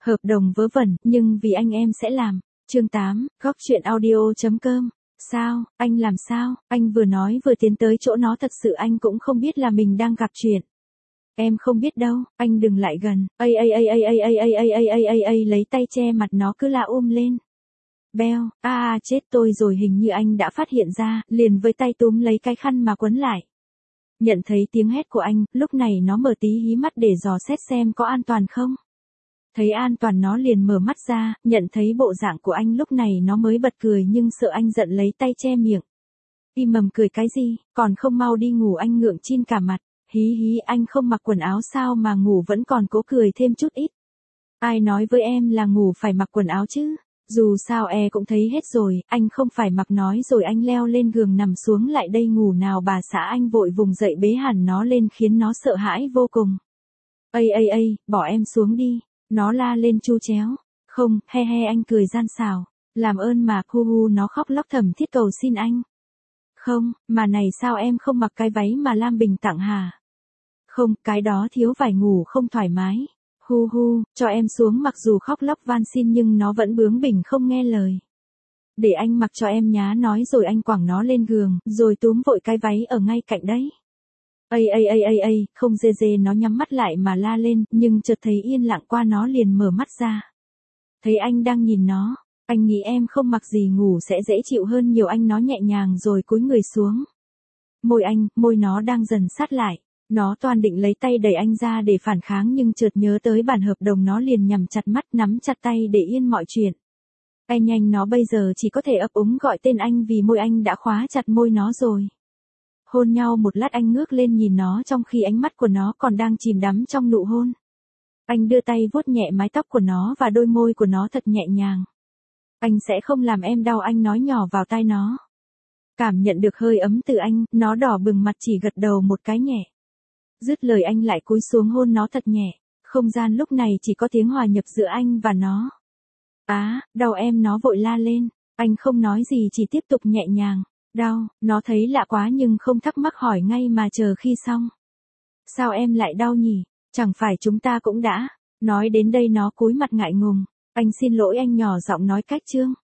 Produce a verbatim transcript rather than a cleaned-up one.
Hợp đồng vớ vẩn, nhưng vì anh em sẽ làm. Chương tám, góc chuyện audio.com. Sao, anh làm sao? Anh vừa nói vừa tiến tới chỗ nó, thật sự anh cũng không biết là mình đang gặp chuyện. Em không biết đâu, anh đừng lại gần. Ây ây ây ây ây ây ây ây ây ây ây ây lấy tay che mặt nó cứ la um lên. Beo, a à, chết tôi rồi, hình như anh đã phát hiện ra, liền với tay túm lấy cái khăn mà quấn lại. Nhận thấy tiếng hét của anh, lúc này nó mở tí hí mắt để dò xét xem có an toàn không. Thấy an toàn nó liền mở mắt ra, nhận thấy bộ dạng của anh lúc này nó mới bật cười, nhưng sợ anh giận lấy tay che miệng. Im mầm cười cái gì, còn không mau đi ngủ, anh ngượng chin cả mặt. Hí hí, anh không mặc quần áo sao mà ngủ, vẫn còn cố cười thêm chút ít. Ai nói với em là ngủ phải mặc quần áo chứ? Dù sao e cũng thấy hết rồi, anh không phải mặc, nói rồi anh leo lên giường nằm xuống. Lại đây ngủ nào bà xã, anh vội vùng dậy bế hẳn nó lên khiến nó sợ hãi vô cùng. Ây ây ây, bỏ em xuống đi. Nó la lên chu chéo. Không, he he, anh cười gian xảo. Làm ơn mà, hu hu, nó khóc lóc thầm thiết cầu xin anh. Không, mà này sao em không mặc cái váy mà Lam Bình tặng hả? Không, cái đó thiếu vải, ngủ không thoải mái. Hu hu, cho em xuống. Mặc dù khóc lóc van xin nhưng nó vẫn bướng bỉnh không nghe lời. Để anh mặc cho em nhá, nói rồi anh quẳng nó lên giường, rồi túm vội cái váy ở ngay cạnh đấy. Ây ây ây ây ây, không dê dê, nó nhắm mắt lại mà la lên, nhưng chợt thấy yên lặng qua nó liền mở mắt ra. Thấy anh đang nhìn nó, anh nghĩ em không mặc gì ngủ sẽ dễ chịu hơn nhiều, anh nói nhẹ nhàng rồi cúi người xuống. Môi anh, môi nó đang dần sát lại. Nó toan định lấy tay đẩy anh ra để phản kháng nhưng chợt nhớ tới bản hợp đồng, nó liền nhắm chặt mắt, nắm chặt tay để yên mọi chuyện. Anh nhanh, nó bây giờ chỉ có thể ấp úng gọi tên anh vì môi anh đã khóa chặt môi nó rồi. Hôn nhau một lát, anh ngước lên nhìn nó trong khi ánh mắt của nó còn đang chìm đắm trong nụ hôn. Anh đưa tay vuốt nhẹ mái tóc của nó và đôi môi của nó thật nhẹ nhàng. Anh sẽ không làm em đau, anh nói nhỏ vào tai nó. Cảm nhận được hơi ấm từ anh, nó đỏ bừng mặt chỉ gật đầu một cái nhẹ. Dứt lời anh lại cúi xuống hôn nó thật nhẹ. Không gian lúc này chỉ có tiếng hòa nhập giữa anh và nó. Á, à, đau em, nó vội la lên. Anh không nói gì, chỉ tiếp tục nhẹ nhàng. Đau, nó thấy lạ quá nhưng không thắc mắc hỏi ngay mà chờ khi xong. Sao em lại đau nhỉ? Chẳng phải chúng ta cũng đã. Nói đến đây nó cúi mặt ngại ngùng. Anh xin lỗi, anh nhỏ giọng nói cách chương.